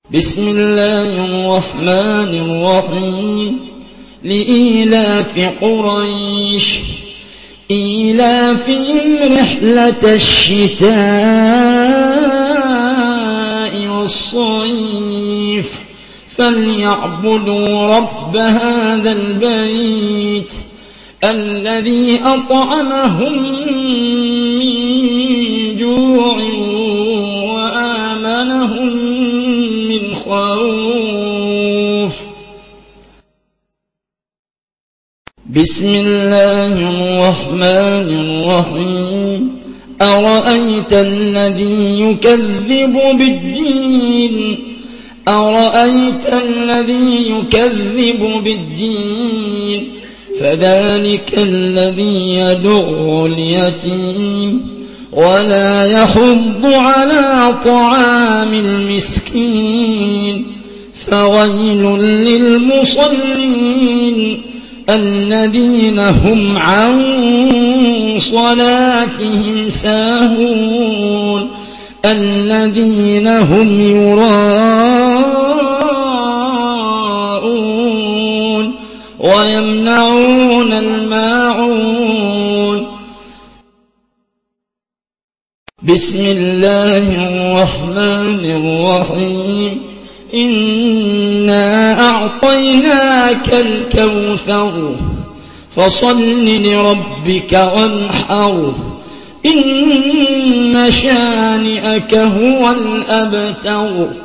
بسم الله الرحمن الرحيم لإيلاف قريش إيلافهم رحلة الشتاء والصيف فليعبدوا رب هذا البيت الذي أطعمهم من جوع وآمنهم من خوف. بسم الله الرحمن الرحيم أرأيت الذي يكذب بالدين فذلك الذي يدع اليتيم ولا يحض على طعام المسكين فويل للمصلين الذين هم عن صلاتهم ساهون الذين هم يراءون ويمنعون الماعون. بسم الله الرحمن الرحيم إنا أعطيناك الكوثر فصل لربك وانحر إن شانئك هو الأبتر.